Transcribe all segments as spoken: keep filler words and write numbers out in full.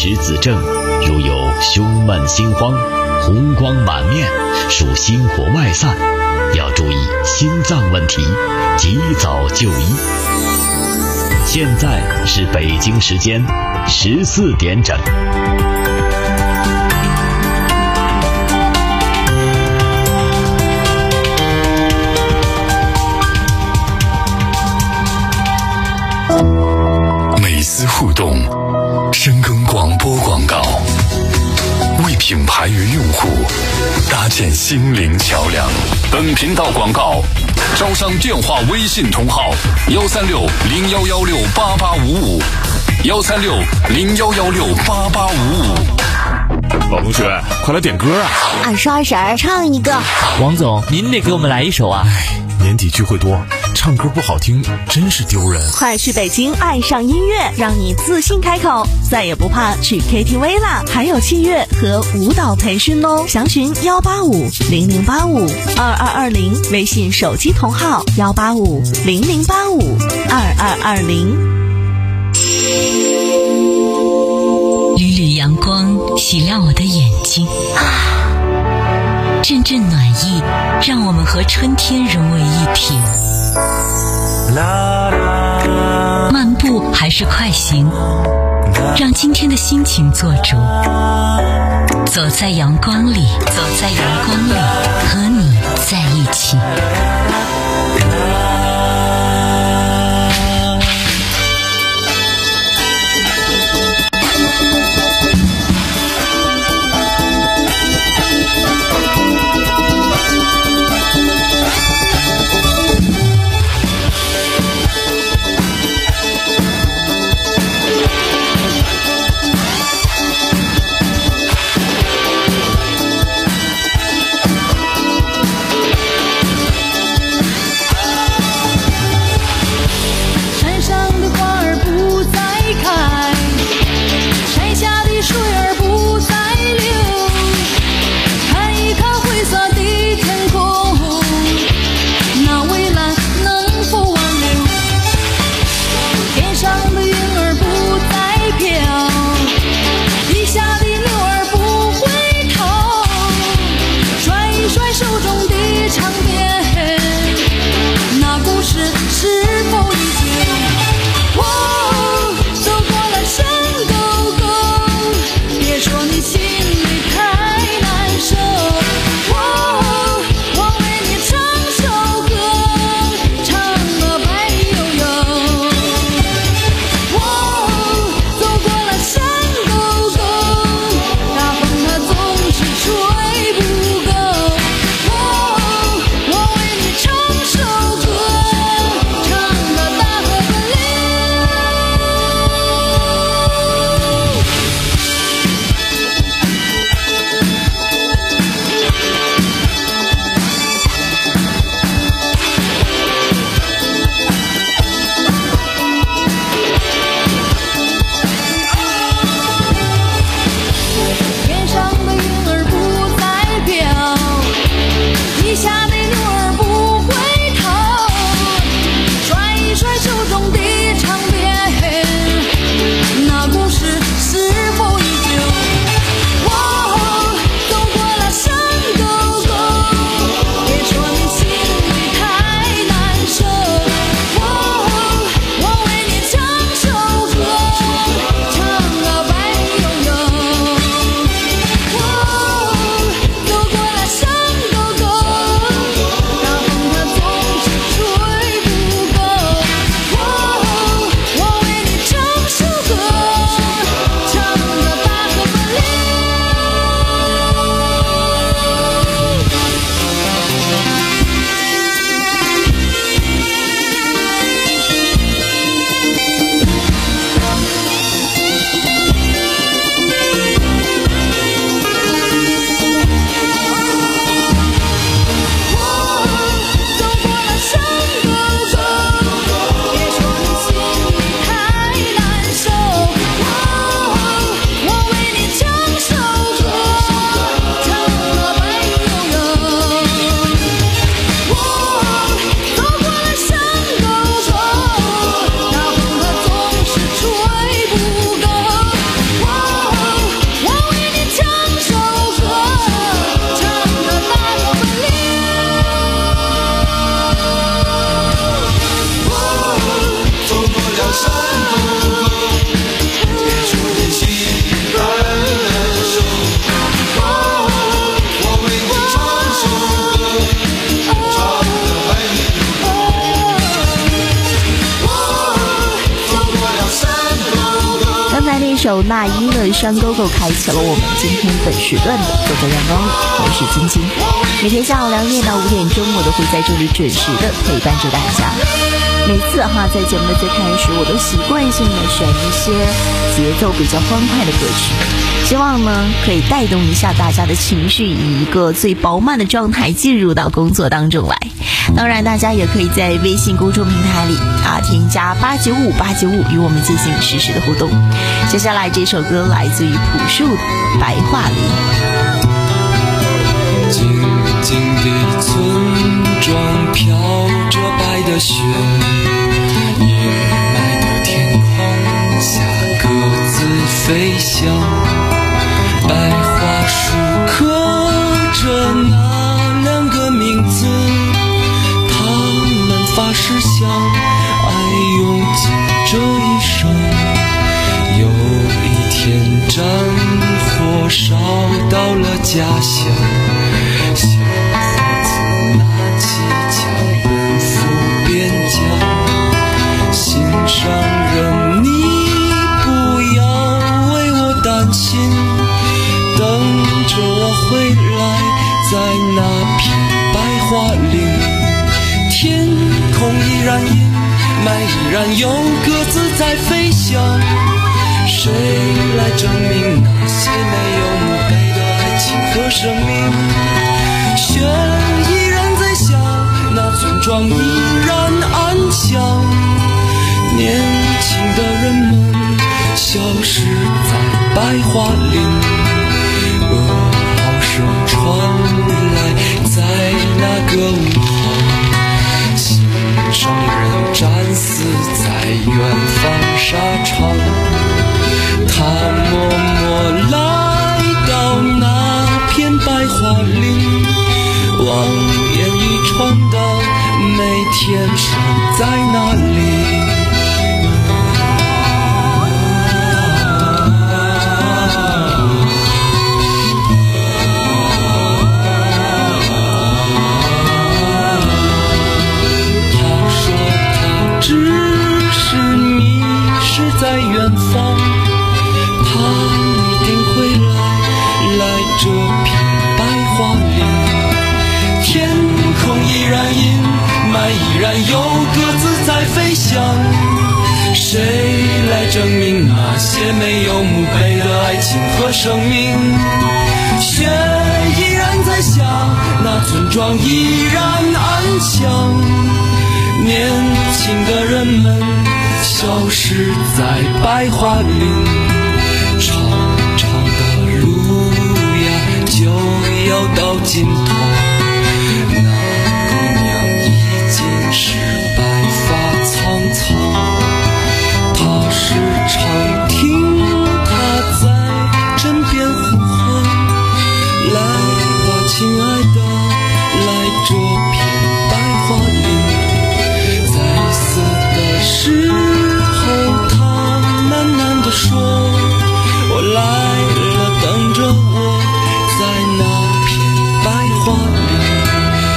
实子症，如有胸闷心慌、红光满面，属心火外散，要注意心脏问题，及早就医。现在是北京时间十四点整。 每丝互动，深耕广播广告，为品牌与用户搭建心灵桥梁。本频道广告招商电话微信同号：幺三六零幺幺六八八五五，幺三六零幺幺六八八五五。 老同学，快来点歌啊！ 二十二婶儿唱一个。 王总，您得给我们来一首啊！ 哎，年底聚会多，唱歌不好听真是丢人。 快去北京爱上音乐，让你自信开口，再也不怕去 K T V 啦！还有器乐和舞蹈培训哦。详询幺八五零零八五二二二零，微信手机同号幺八五零零八五二二二零。 缕缕阳光洗亮我的眼睛，阵阵暖意让我们和春天融为一体。漫步还是快行，让今天的心情做主。走在阳光里，走在阳光里，和你在一起。 我首那英的山沟沟开启了我们今天本时段的走在阳光里，我是晶晶。每天下午两点到五点钟，我都会在这里准时的陪伴着大家。每次哈在节目的最开始，我都习惯性的选一些节奏比较欢快的歌曲，希望呢可以带动一下大家的情绪，以一个最饱满的状态进入到工作当中来。当然大家也可以在微信公众平台里啊添加八九五八九五与我们进行实时的互动。接下来这首歌来自于朴树的《白桦林》。 静静的村庄飘着白的雪，夜来的天空下各自飞翔，白桦树刻着那两个名字，他们发誓相爱用尽这一生。有一天战火烧到了家乡，小伙子拿起枪奔赴边疆。心上人，你不要为我担心，等着我回来，在那片白桦林。天空依然阴霾，依然有鸽子在飞翔。谁来证明那些没有墓碑的爱情和生命？雪依然在下，那村庄依然安详。年轻的人们消失在白桦林，噩耗声传来在那个午后，心上人战死在远方沙场。他默默来到那片白桦林，望言语传到每天守在那里。他说他只是迷失在远方，他一定会来，来这片白桦林。天空依然阴霾，依然有鸽子在飞翔。谁来证明那些没有墓碑的爱情和生命？雪依然在下，那村庄依然安详。年轻的人们消失在白桦林，长长的路呀就要到尽头，那姑娘已经是白发苍苍。她时常听她在枕边呼唤，来吧亲爱的，来这片白桦林。在死的时候她喃喃地说，我来了，等着我，在那片白桦林。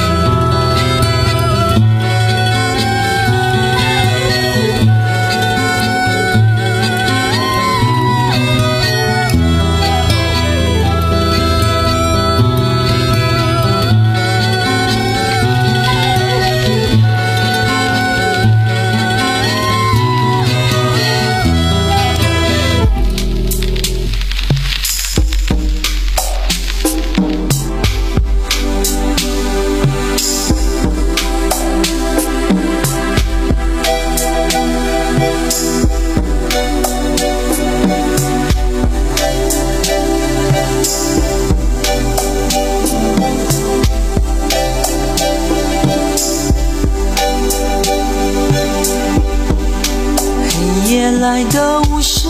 来的无声，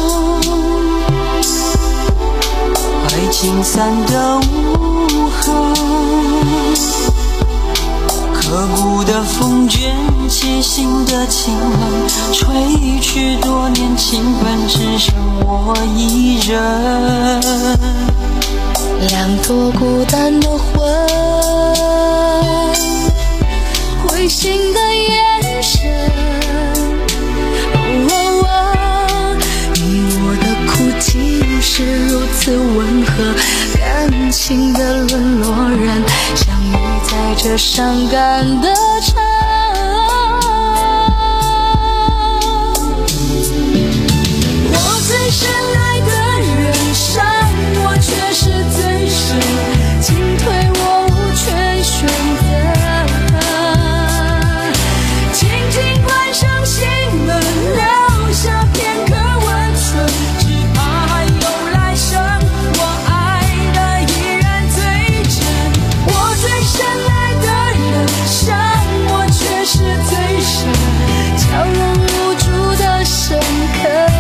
爱情散的无痕，刻骨的风卷起心的情浪，吹去多年情分，只剩我一人。 两朵孤单的魂，灰心的眼神，哦哦哦，以我的着伤感的唱。我最深爱的人伤我却是最深，进退我无权选择，轻轻关上心门，留下片刻温存，只怕还有来生，我爱的依然最真。我最深爱的人伤我却是最深，叫人无助的深刻。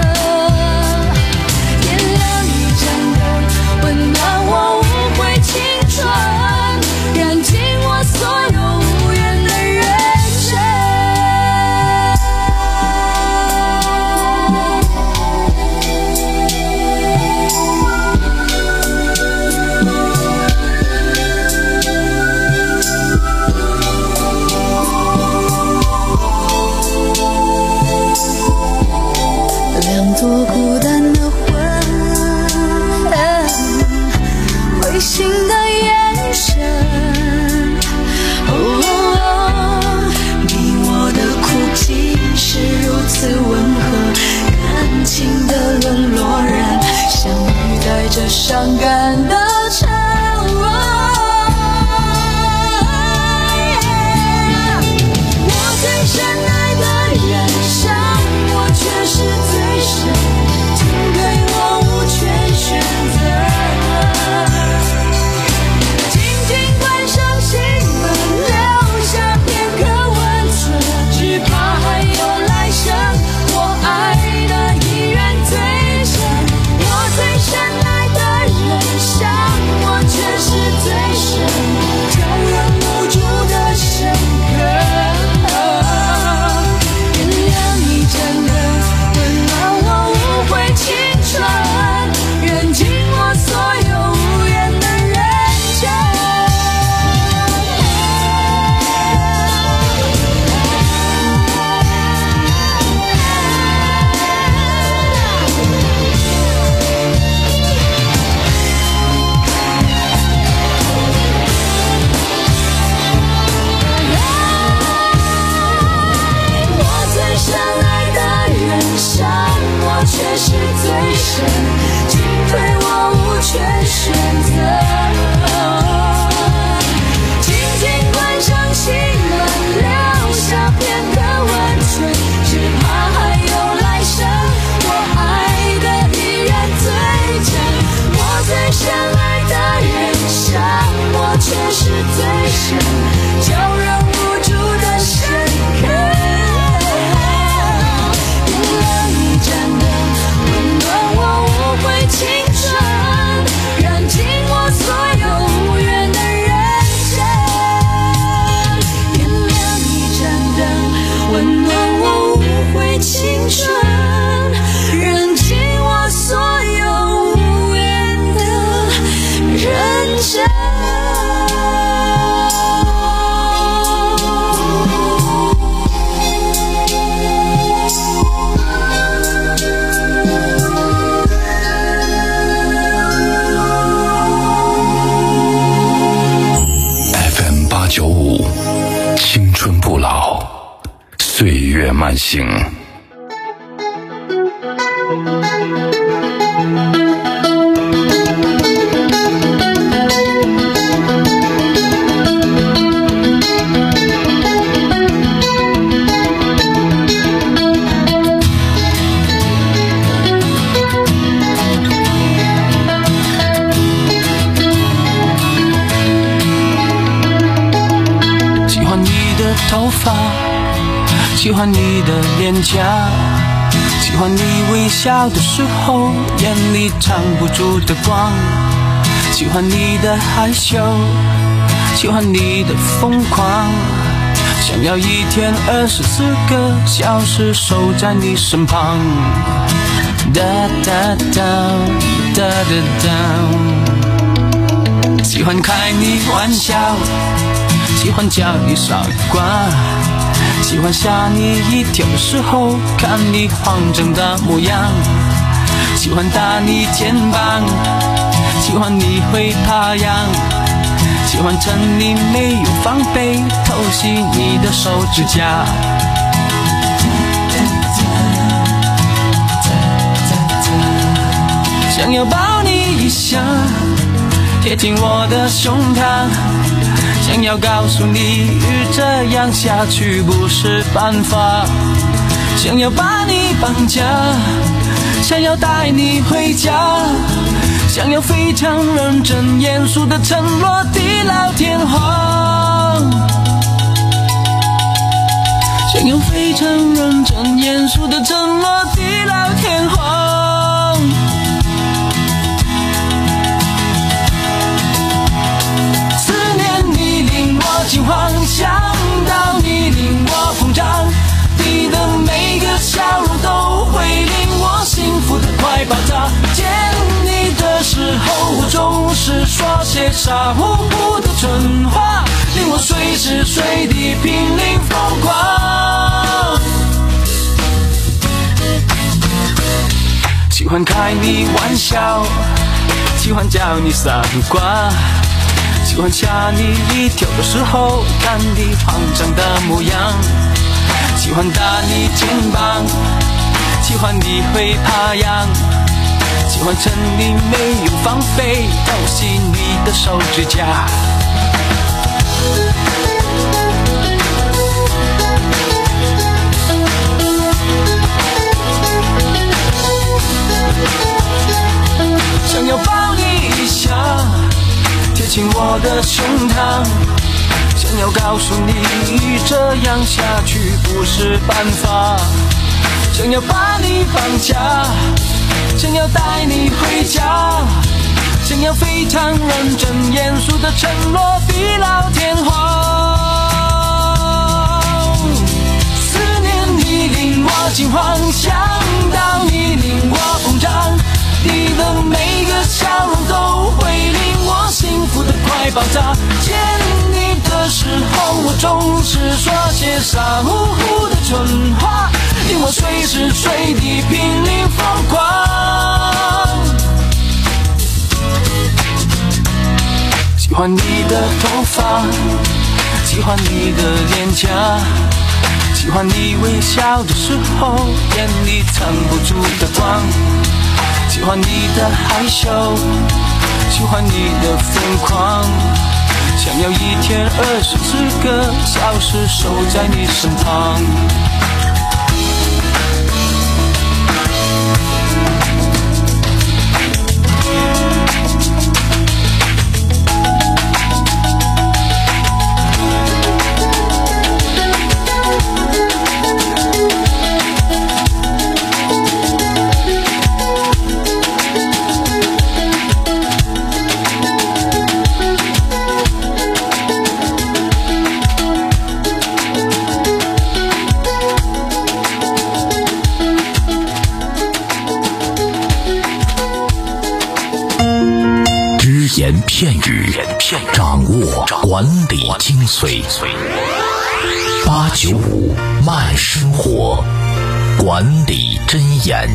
多孤单的魂，灰心的眼神，哦哦，你我的哭泣是如此温和，感情的冷落让相遇带着伤感的唱。我最深爱的人伤我却是最深，请对我无权选择，紧紧关上心门，留下片刻温存，只怕还有来生，我爱的依然最真。我最深爱的人伤我却是最深，叫人无助的深刻。原谅你真的温暖我无悔青春，燃尽我所有无言的认真。我最深爱的人伤我却是最深，进退我无权选择，紧紧关上心门，留下片刻温存，只怕还有来生，我爱的依然最真。我最深爱的人伤我却是最深，叫人无助的深刻。真的温暖我无悔青春，燃尽我所有无缘的认真。原谅你真的温暖我无悔青春，燃尽我所有无缘的认真。 九五，青春不老，岁月慢行。 头发，喜欢你的脸颊，喜欢你微笑的时候眼里藏不住的光，喜欢你的害羞，喜欢你的疯狂，想要一天二十四个小时守在你身旁。哒哒哒哒哒哒，喜欢开你玩笑，喜欢叫你傻瓜，喜欢吓你一跳的时候看你慌张的模样，喜欢打你肩膀，喜欢你会爬烊，喜喜欢趁你没有防备偷袭你的手指甲，想要抱你一下，贴近我的胸膛，想要告诉你这样下去不是办法，想要把你绑架，想要带你回家，想要非常认真严肃的承诺地老天荒，想要非常认真严肃的承诺地老天荒，思念你令我惊慌，想到你令我膨胀，你的每个笑容都会令我幸福的快爆炸，见你的时候我总是说些傻乎乎的蠢话，令我随时随地濒临疯狂，喜欢开你玩笑，喜欢叫你傻瓜，喜欢吓你一跳的时候看你慌张的模样，喜欢打你肩膀，喜欢你会怕痒，喜欢趁你没有防备偷袭你的手指甲，想要抱你一下，贴近我的胸膛，想要告诉你这样下去不是办法，想要把你绑架，想要带你回家，想要非常认真严肃的承诺地老天荒，思念你令我惊慌，想到你令我膨胀，你的每个笑容都会令我幸福的快爆炸，见你的时候我总是说些傻乎乎的蠢话，令我随时随地濒临疯狂，喜欢你的头发，喜欢你的脸颊，喜欢你微笑的时候眼里藏不住的光，喜欢你的害羞，喜欢你的疯狂，想要一天二十四个小时守在你身旁， 言片语，掌握管理精髓。八九五慢生活，管理箴言。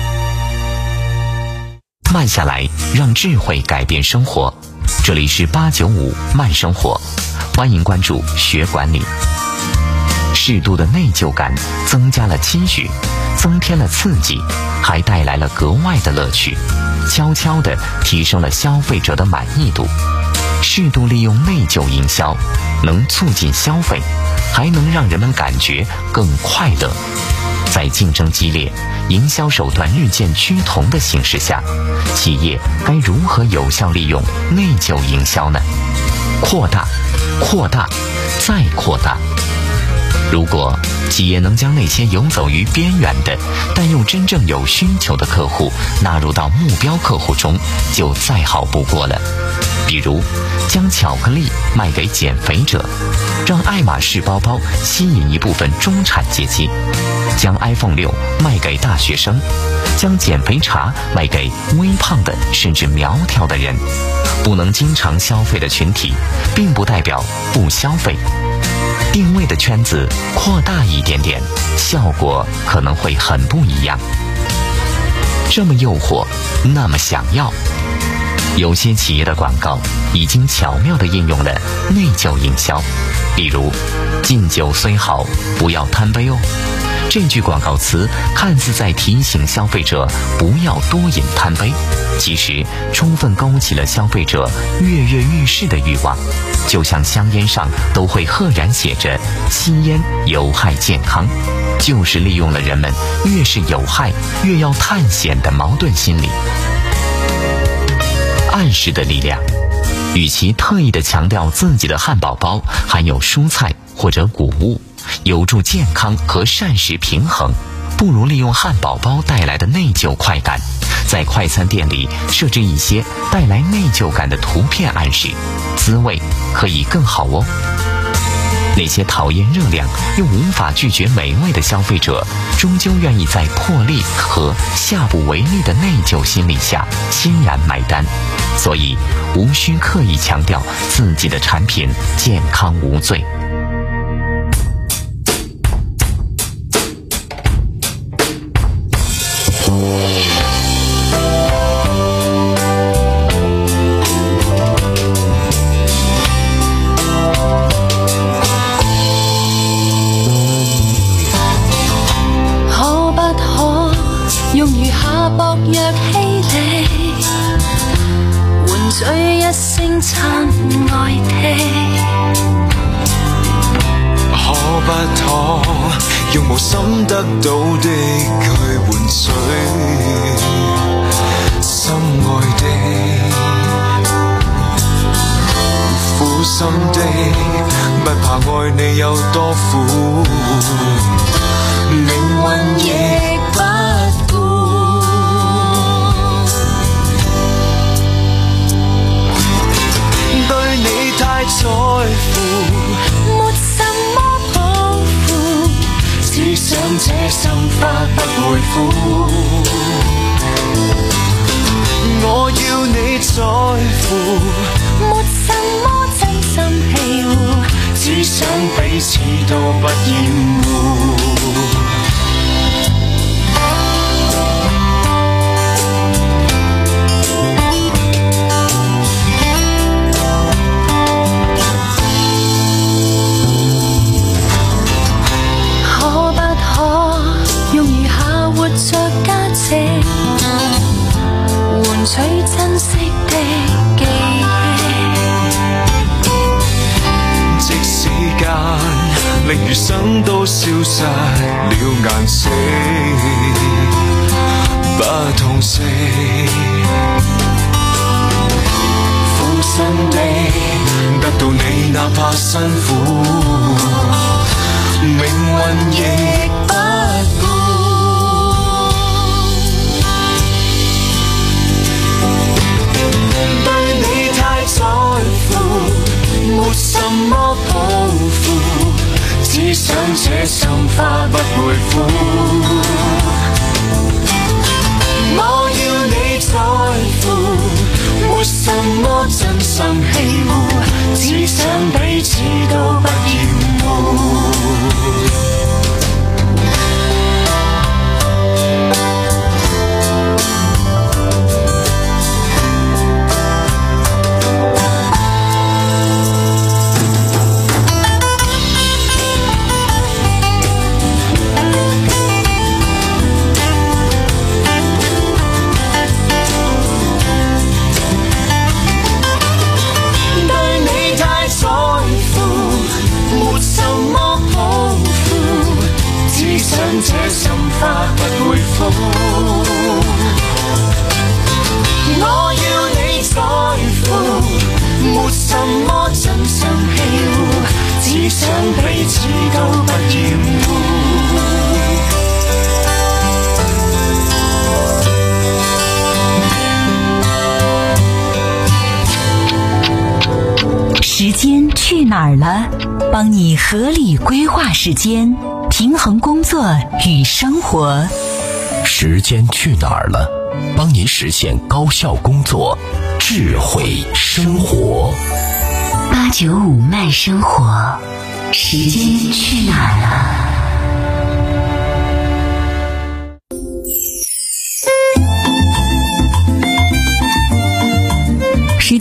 慢下来，让智慧改变生活。这里是八九五慢生活，欢迎关注学管理。适度的内疚感增加了期许，增添了刺激，还带来了格外的乐趣，悄悄地提升了消费者的满意度。适度利用内疚营销，能促进消费，还能让人们感觉更快乐。在竞争激烈、营销手段日渐趋同的形势下，企业该如何有效利用内疚营销呢？扩大，扩大，再扩大。如果企业能将那些游走于边缘的但又真正有需求的客户纳入到目标客户中，就再好不过了。比如将巧克力卖给减肥者，让爱马仕包包吸引一部分中产阶级，将 iPhone 六卖给大学生，将减肥茶卖给微胖的甚至苗条的人。不能经常消费的群体并不代表不消费，定位的圈子扩大一点点，效果可能会很不一样。这么诱惑，那么想要， 有些企业的广告已经巧妙地应用了内疚营销，比如敬酒虽好，不要贪杯哦。这句广告词看似在提醒消费者不要多饮贪杯，其实充分勾起了消费者跃跃欲试的欲望。就像香烟上都会赫然写着吸烟有害健康，就是利用了人们越是有害越要探险的矛盾心理。暗示的力量，与其特意地强调自己的汉堡包含有蔬菜或者谷物，有助健康和膳食平衡，不如利用汉堡包带来的内疚快感，在快餐店里设置一些带来内疚感的图片暗示，滋味可以更好哦。那些讨厌热量又无法拒绝美味的消费者，终究愿意在魄力和下不为例的内疚心理下欣然买单。所以无需刻意强调自己的产品健康无罪。 用無心得到的去換取心愛的，苦心的不怕愛你有多苦，命運亦不顧。對你太在乎，沒什麼抱負，只想這心花不會枯。我要你在乎，沒什麼真心欺護，只想彼此都不厭惡。取珍惜的記憶，即時間令餘生都消失了顏色，不痛惜，苦心的得到你哪怕辛苦，命運亦不顧。在乎，沒什麼抱負，只想這心花不會枯。我要你在乎，沒什麼真心欺護，只想彼此都不厭惡。這心花不會枯，我要你在乎，沒什麼真心欺護，只想彼此都不厭惡。時間去哪兒了？幫你合理規劃時間，平衡工作與生活。 時間去哪兒了？幫您實現高效工作，智慧生活。 八九五慢生活，時間去哪兒了？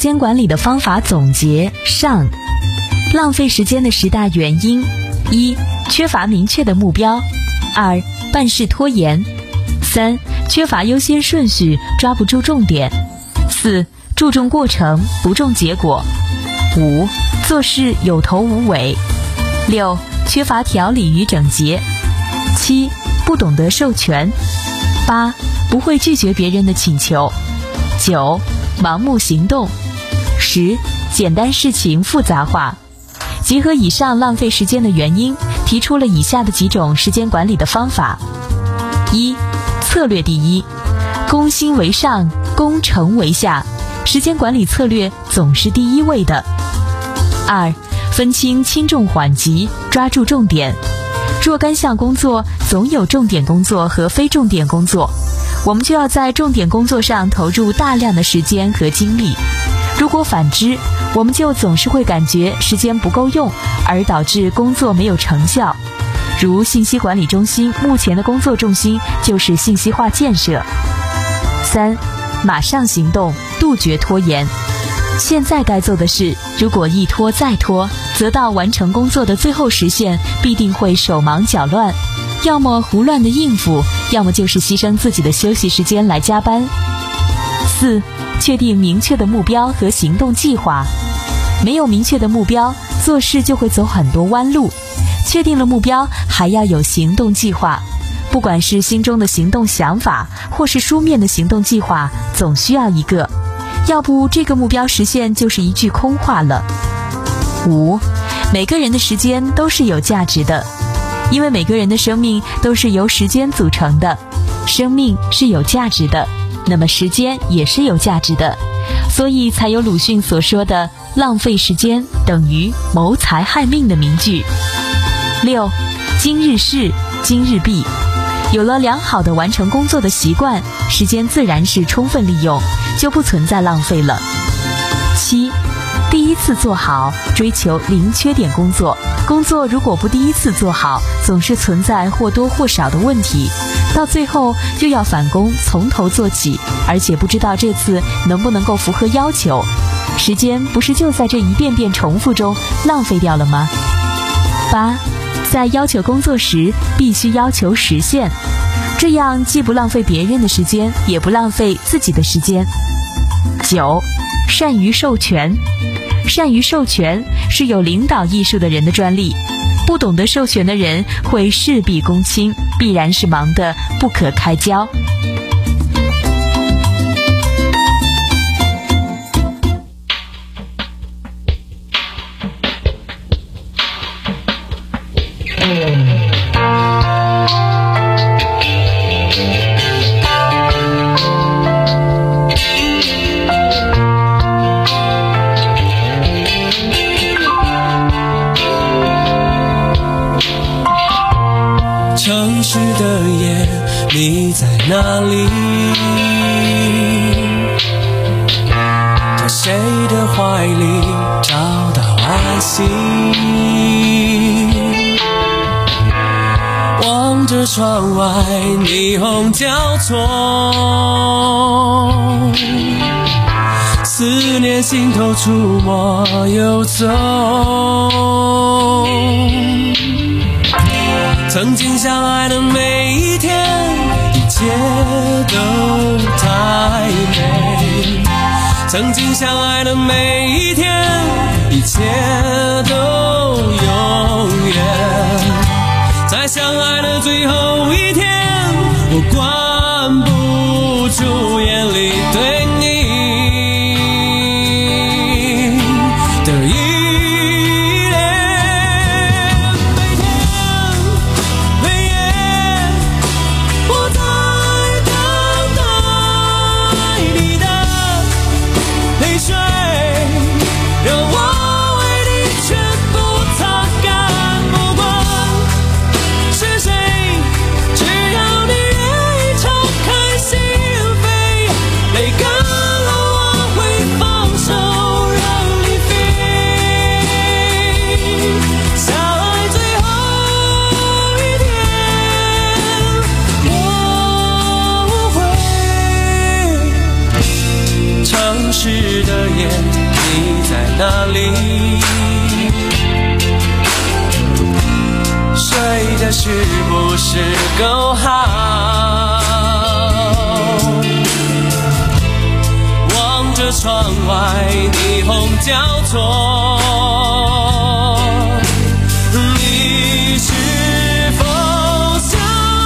间管理的方法总结上。浪费时间的十大原因：一、缺乏明确的目标；二、办事拖延；三、缺乏优先顺序，抓不住重点；四、注重过程，不重结果；五、做事有头无尾；六、缺乏条理与整洁；七、不懂得授权；八、不会拒绝别人的请求；九、盲目行动；十、简单事情复杂化。结合以上浪费时间的原因，提出了以下的几种时间管理的方法：一、策略第一，攻心为上，攻城为下，时间管理策略总是第一位的。二、分清轻重缓急，抓住重点。若干项工作总有重点工作和非重点工作，我们就要在重点工作上投入大量的时间和精力。如果反之，我们就总是会感觉时间不够用，而导致工作没有成效。如信息管理中心目前的工作重心就是信息化建设。三、马上行动，杜绝拖延。现在该做的事，如果一拖再拖，则到完成工作的最后时限必定会手忙脚乱，要么胡乱的应付，要么就是牺牲自己的休息时间来加班。四、确定明确的目标和行动计划。没有明确的目标，做事就会走很多弯路。确定了目标，还要有行动计划。不管是心中的行动想法，或是书面的行动计划，总需要一个，要不这个目标实现就是一句空话了。五、每个人的时间都是有价值的，因为每个人的生命都是由时间组成的，生命是有价值的，那么时间也是有价值的，所以才有鲁迅所说的浪费时间等于谋财害命的名句。六、今日事今日毕。有了良好的完成工作的习惯，时间自然是充分利用，就不存在浪费了。七、第一次做好，追求零缺点工作。工作如果不第一次做好，总是存在或多或少的问题，到最后又要返工从头做起，而且不知道这次能不能够符合要求，时间不是就在这一遍遍重复中浪费掉了吗？八、在要求工作时必须要求实现，这样既不浪费别人的时间，也不浪费自己的时间。九、善于授权。善于授权是有领导艺术的人的专利，不懂得授权的人会事必躬亲，必然是忙得不可开交。 城市的夜，你在哪里？在谁的怀里找到安息？望着窗外霓虹交错，思念心头触摸游走。曾经相爱的每一天，一切都太美。曾经相爱的每一天，一切都永远。在相爱的最后一天，我关不住眼里对你的依恋。每天每夜我在等待你的泪水，让我为你全部擦干。不管是谁里，睡的是不是够好？望着窗外霓虹交错，你是否想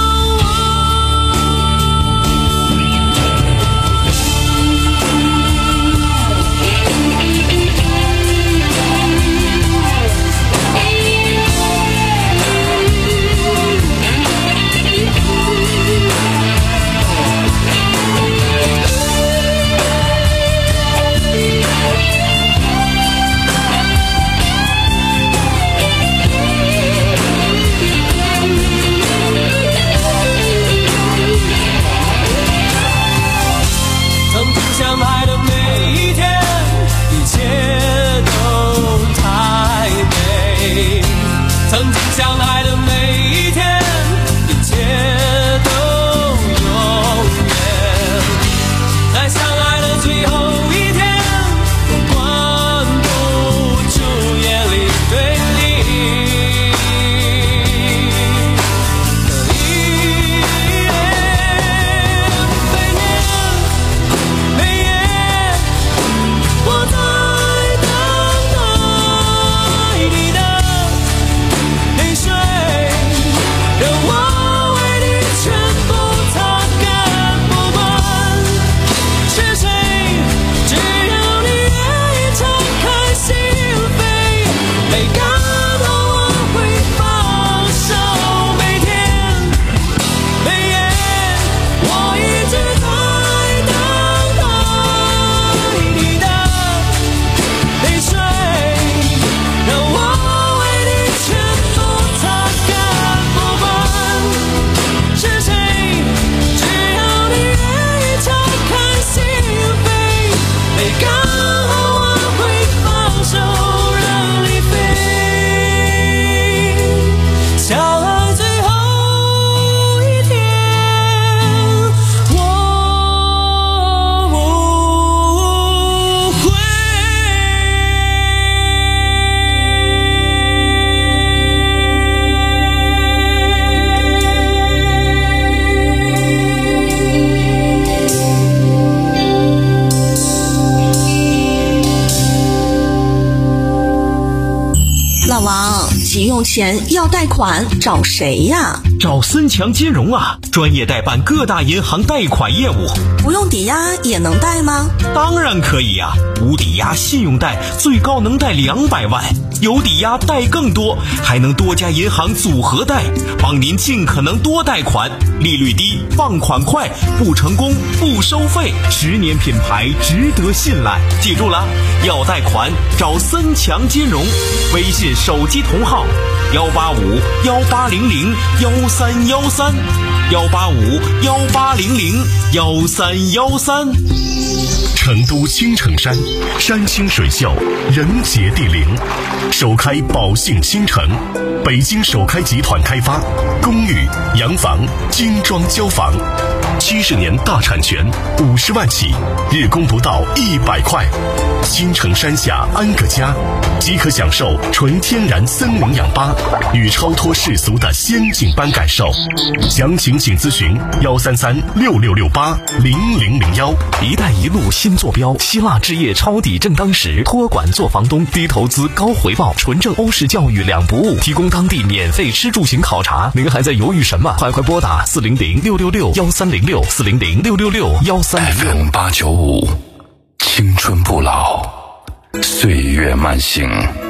钱要贷款找谁呀？ 找森强金融啊，专业代办各大银行贷款业务。 不用抵押也能贷吗？ 当然可以呀、啊，无抵押信用贷最高能贷两百万，有抵押贷更多，还能多家银行组合贷，帮您尽可能多贷款，利率低，放款快，不成功不收费，十年品牌值得信赖。记住了，要贷款找森强金融，微信手机同号幺八五幺八零零幺三幺三，幺八五幺八零零幺三幺三。 成都青城山，山清水秀，人杰地灵，首开宝兴新城，北京首开集团开发，公寓、洋房、精装交房，七十年大产权，五十万起，日供不到一百块。青城山下安个家，即可享受纯天然森林氧吧与超脱世俗的仙境般感受。详情请咨询幺三三六六六八零零零幺。 一带一路新坐标，希腊置业抄底正当时，托管做房东，低投资高回报，纯正欧式教育两不误，提供当地免费吃住行考察。您还在犹豫什么？快快拨打四零零六六六幺三零六四零零六六六幺三零六。 F M 八九五，青春不老，岁月慢行。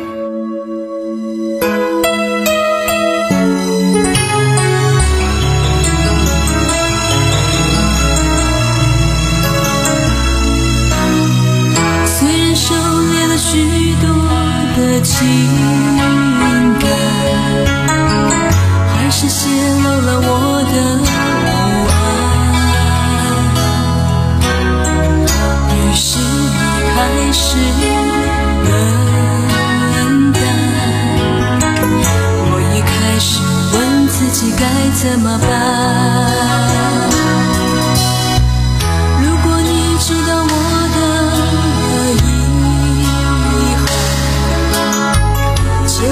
情感还是泄露了我的不安，于是你开始冷淡，我也开始问自己该怎么办。如果你知道我的以后，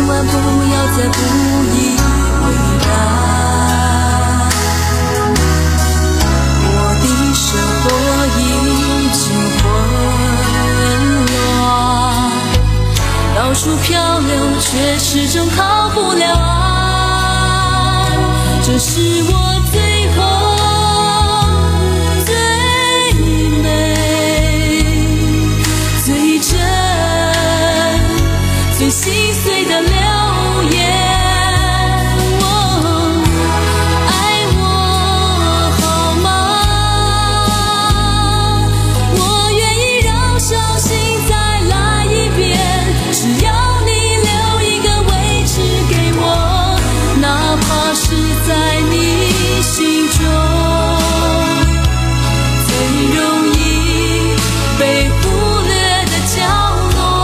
万不要再不以为然，我的生活已经混乱，到处漂流却始终靠不了岸，这是我最后最心碎的留言，哦，爱我好吗？我愿意让伤心再来一遍，只要你留一个位置给我，哪怕是在你心中最容易被忽略的角落。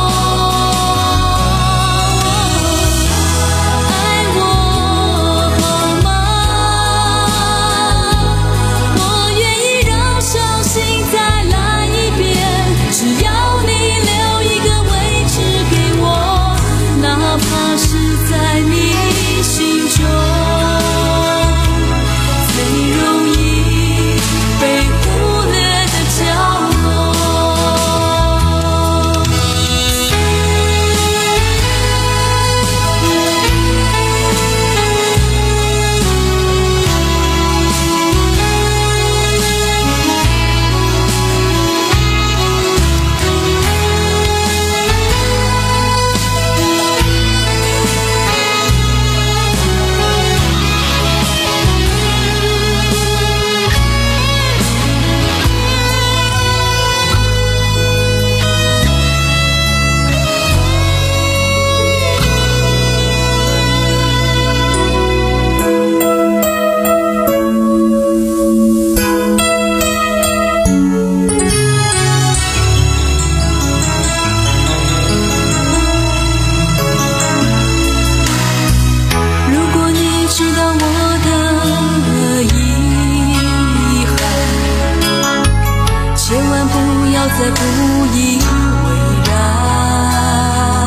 再不以为然，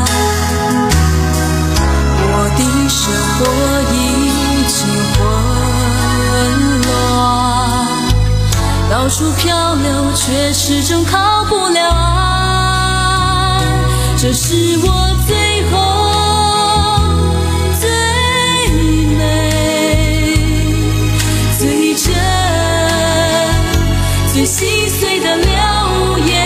我的生活已经混乱，到处漂流却始终靠不了岸，这是我最后最美最真最心碎的留言。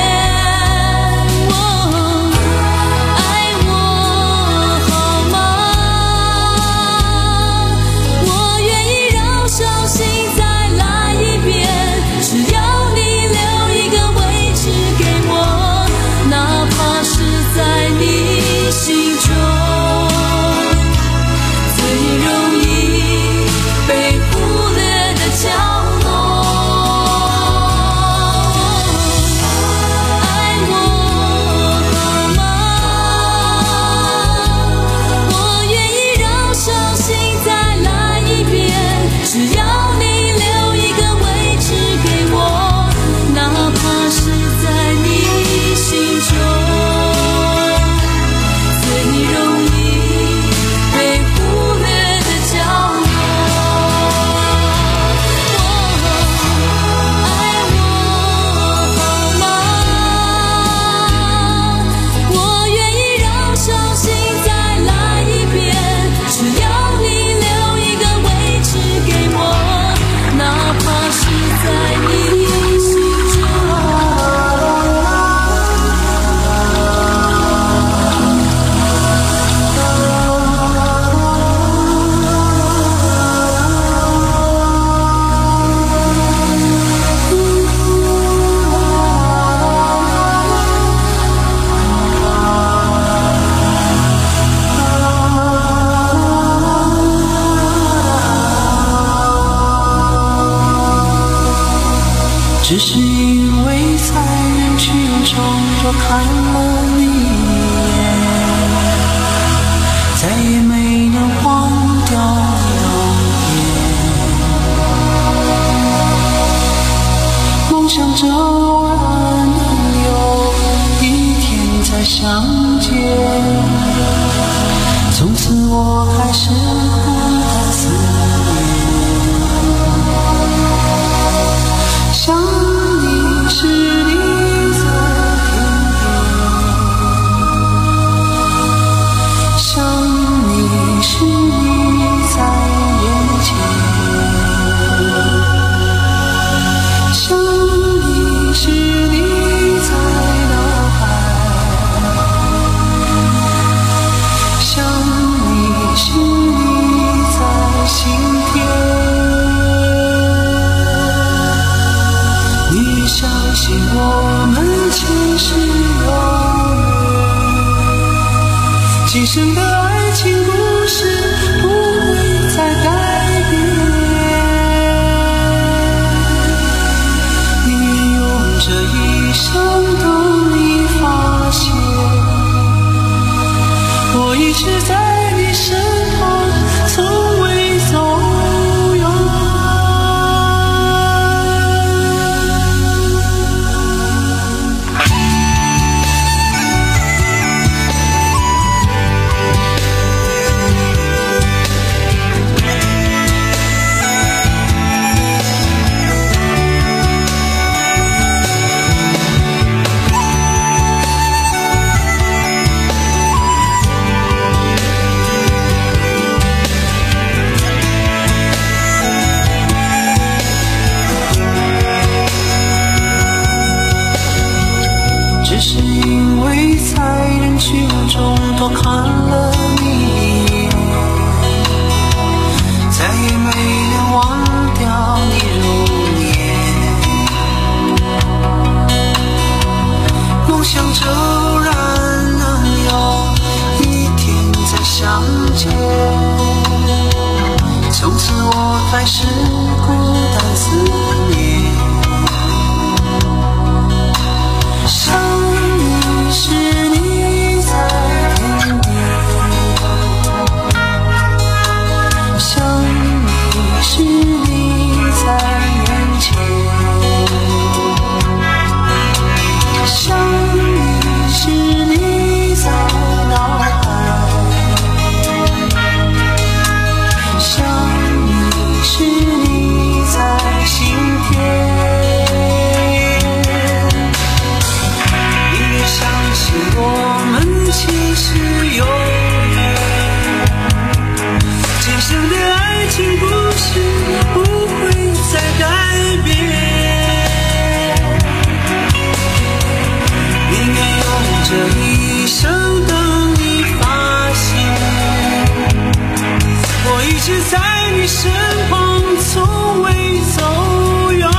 只是因为在人群中多看了你一眼，再也没能忘掉容颜。梦想着偶然能有一天再相见，从此此我还是孤单思念，想你时你在天边，想你时你在眼前，想你时你在脑海，想你时你在心田。你相信我们前世有缘，今生的爱情故事不会再改变。你愿用这一生等你发现，我一直在你身旁，从未走远。只是因为在人群中多看了你一眼，再也没能忘掉你容颜。梦想骤然能有一天再相见，从此我还是孤单思念。想你时你在天边，想你时你在眼前，想你时你在脑海，想你时你在心田。我们前世有缘，今生的爱情故事不会再改变。宁愿用这一生等你发现，我一直在你身旁，从未走远。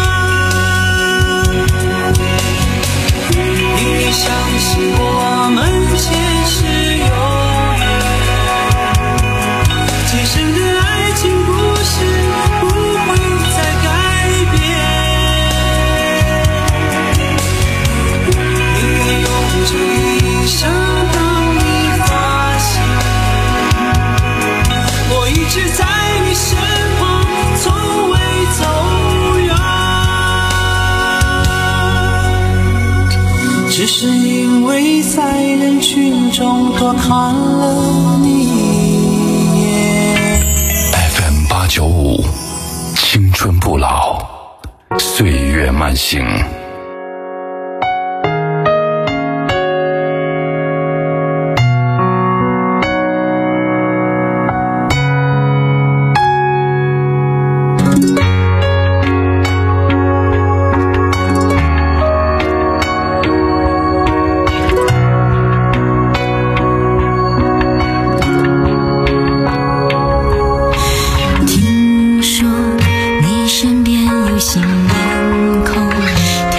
你相信我们前世有缘，今生的爱情故事不会再改变。宁愿用这一生等你发现，我一直在你身旁，从未走远。只是因为在人群中多看了你一眼。 F M 八九五，青春不老，岁月慢行。 听说你身边有新面孔，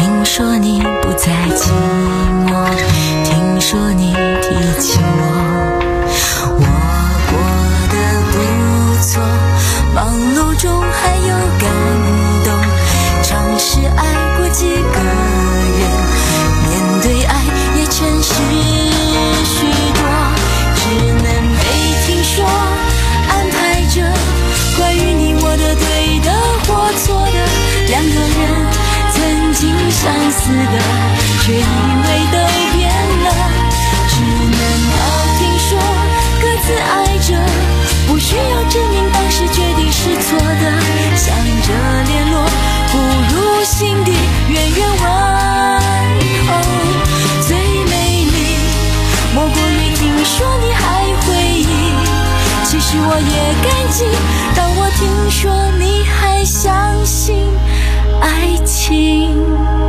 实我也感激，当我听说你还相信爱情。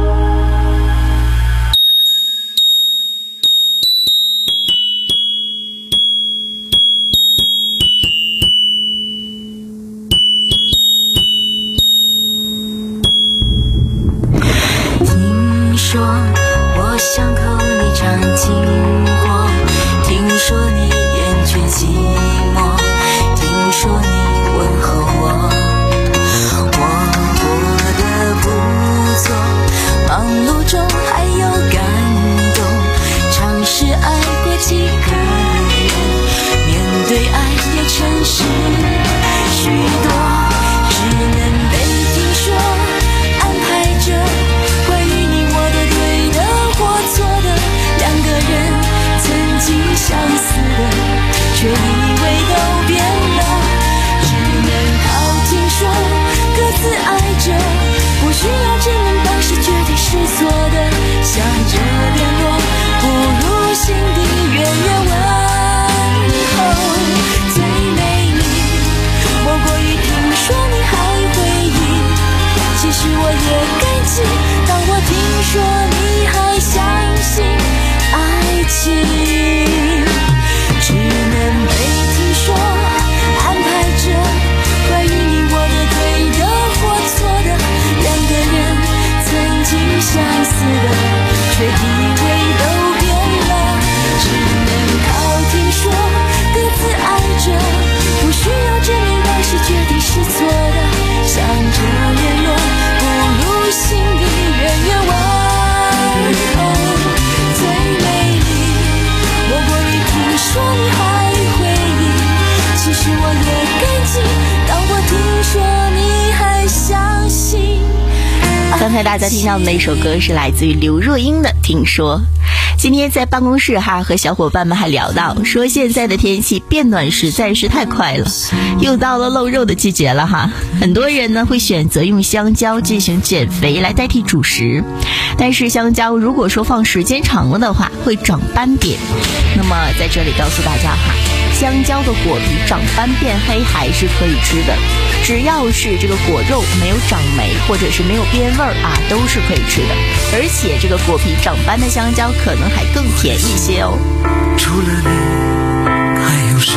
听说我巷口你常经过，听说你厌倦寂寞，听说你问候我，我过得不错，忙碌中还有感动，尝试爱过几个人，面对爱也诚实许多，只能被听说安排着关于你我的对的或错的，两个人曾经相似的，却以为都变了，只能靠听说各自爱着，不需要证明当时决定是错的，想着联络不如心底远远问候。最美丽莫过于听说你还回忆，其实我也感激，当我听说你还相信爱情，只能被听说安排着关于你我的对的或错的，两个人曾经相似的，却以为都变了，只能靠听说各自爱着，不需要证明当时决定是错的，想着联络不如心底远远问候。最美丽莫过于听说你还回忆，其实我也感激，当我听说你还相信。 刚才大家听到的那首歌是来自于刘若英的《听说》。今天在办公室哈，和小伙伴们还聊到说，现在的天气变暖实在是太快了，又到了露肉的季节了哈。很多人呢会选择用香蕉进行减肥来代替主食，但是香蕉如果说放时间长了的话，会长斑点。那么在这里告诉大家哈，香蕉的果皮长斑变黑还是可以吃的，只要是这个果肉没有长霉或者是没有变味儿啊，都是可以吃的。而且这个果皮长斑的香蕉可能还更甜一些哦。 除了你还有谁？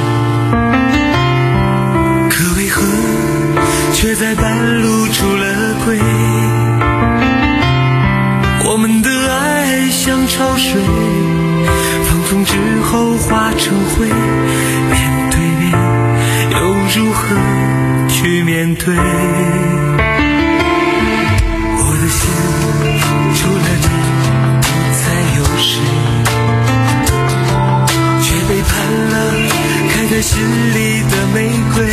可为何却在半路出了轨？我们的爱像潮水，放纵之后化成灰，面对面又如何去面对？我的心除了你不再有谁，却背叛了开在心里的玫瑰。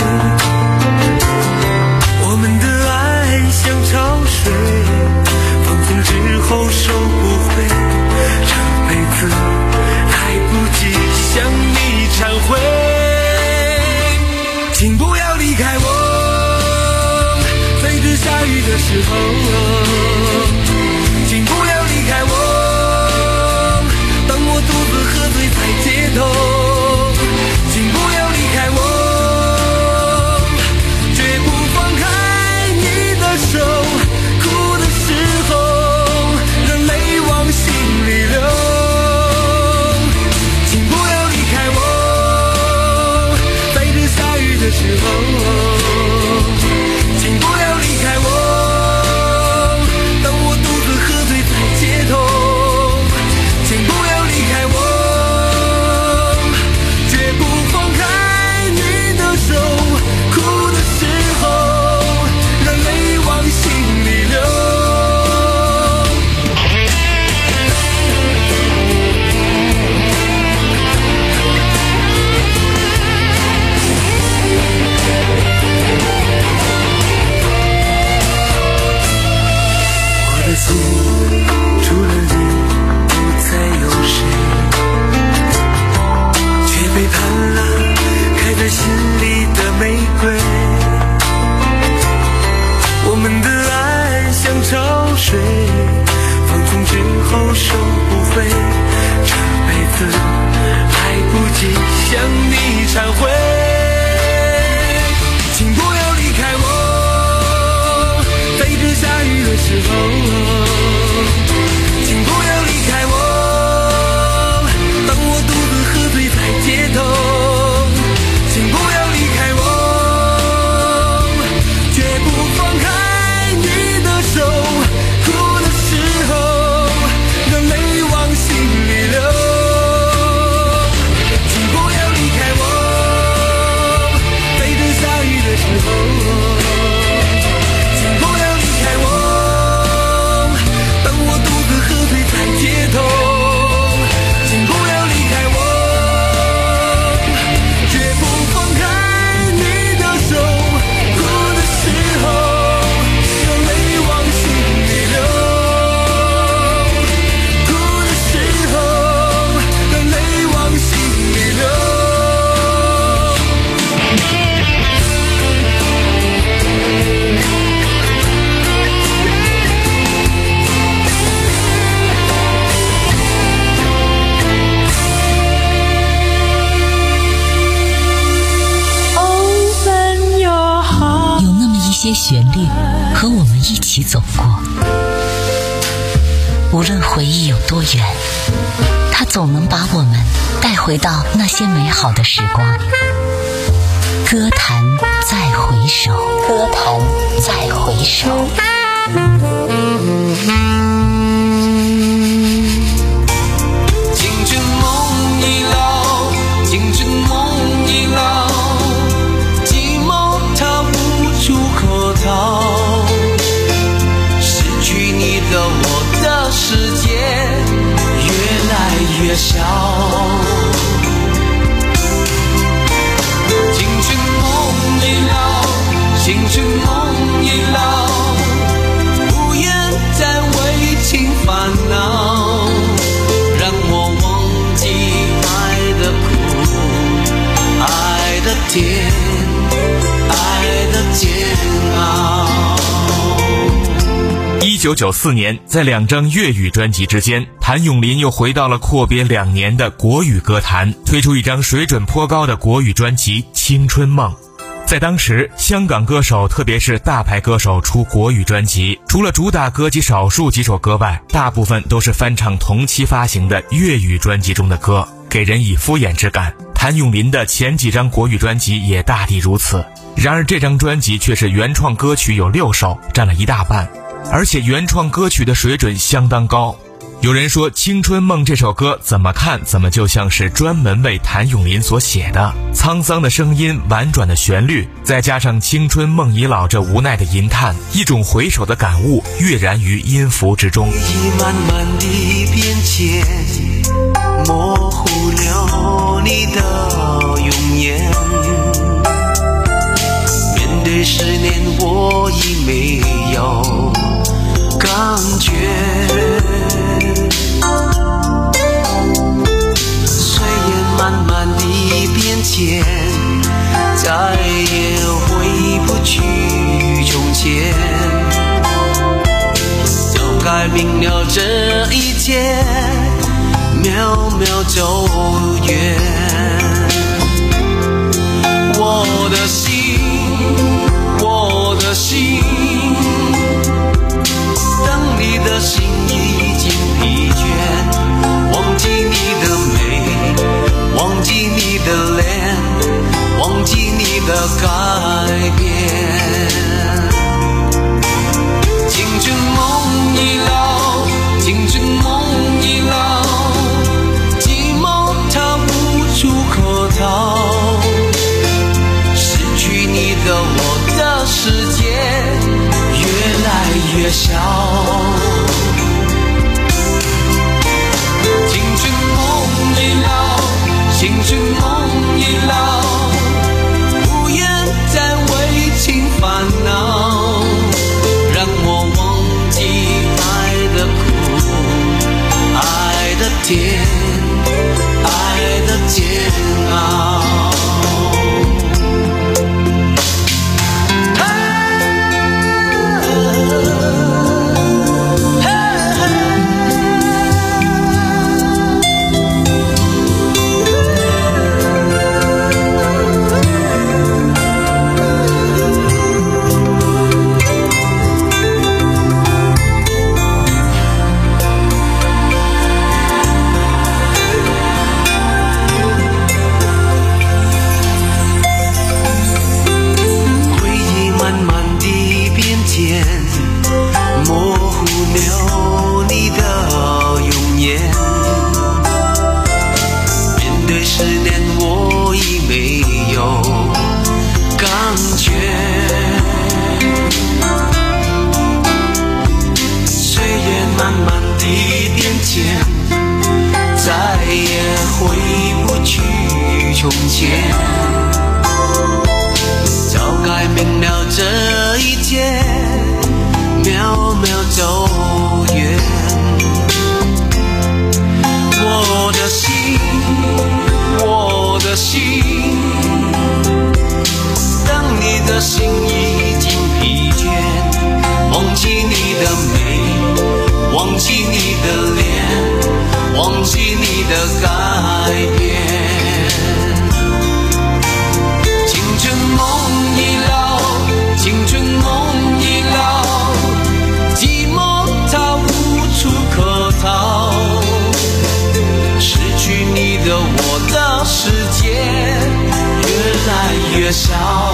我们的爱像潮水，放纵之后收不回，这辈子来不及向你忏悔。请不要离开我，在这下雨的时候，请不要离开我，当我独自喝醉在街头，请不要离开我，绝不放开你的手，哭的时候让泪往心里流，请不要离开我，在这下雨的时候，请不要离开我，当我独自喝醉在街头，请不要离开我，绝不放开你的手，哭的时候让泪往心里流。我的心除了你不再有谁，却背叛了开在心里的玫瑰。我们的爱像潮水，放纵之后收不回，这辈子来不及向你忏悔。 和我们一起走过。无论回忆有多远，它总能把我们带回到那些美好的时光。歌坛再回首，歌坛再回首。 青春梦已老，青春梦已老，寂寞它无处可逃。失去你的我的世界越来越小。青春梦已老，青春梦已老，不愿再为情烦恼，让我忘记爱的苦，爱的甜，爱的煎熬。 一九九四年，在两张粤语专辑之间，谭咏麟又回到了阔别两年的国语歌坛，推出一张水准颇高的国语专辑《青春梦》。在当时，香港歌手特别是大牌歌手出国语专辑，除了主打歌及少数几首歌外，大部分都是翻唱同期发行的粤语专辑中的歌，给人以敷衍之感。谭咏麟的前几张国语专辑也大抵如此，然而这张专辑却是原创歌曲有六首，占了一大半，而且原创歌曲的水准相当高。有人说《青春梦》这首歌怎么看怎么就像是专门为谭咏麟所写的，沧桑的声音，婉转的旋律，再加上青春梦已老这无奈的吟叹，一种回首的感悟跃然于音符之中。 回忆慢慢地变迁，模糊了你的容颜，面对十年我已没有感觉，岁月慢慢地变迁，再也回不去从前，早该明了这一切，渺渺走远。我的心，我的心，等你的心已经疲倦，忘记你的美，忘记你的脸，忘记你的改变。青春梦已老，青春梦已老，寂寞它无处可逃，失去你的我的世界越来越小。青春梦已老，青春梦已老，不愿再为情烦恼，让我忘记爱的苦，爱的甜，爱的煎熬。 越少。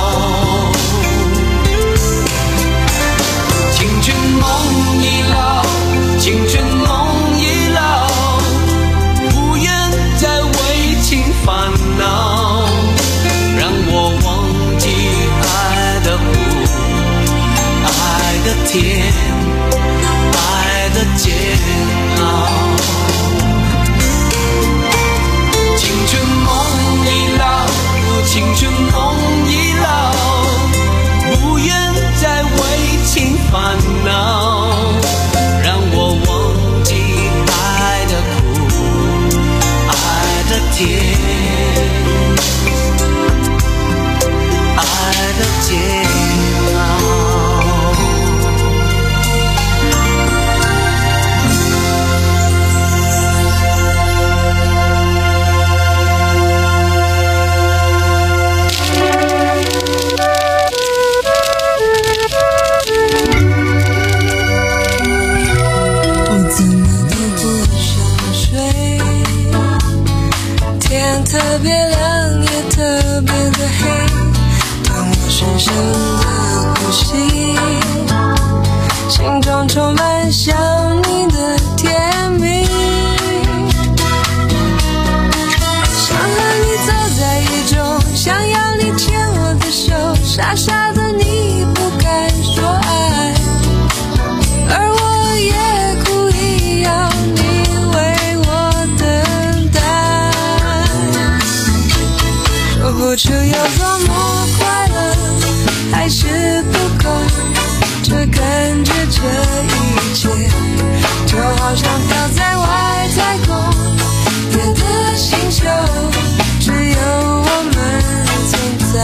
青春梦已老，青春梦已老，不愿再为情烦恼，让我忘记爱的苦，爱的甜，爱的煎熬。青春梦已老，青春梦已老，不愿再为情烦恼，让我忘记爱的苦，爱的甜，爱的煎熬。 特别亮也特别的黑，当我深深的呼吸，心中充满想你的甜蜜，想和你走在雨中，想要你牵我的手，傻傻的你不敢说爱，而我也故意要你为我等待，说不出有多么快乐，还是不够，这感觉这一切就好像飘在外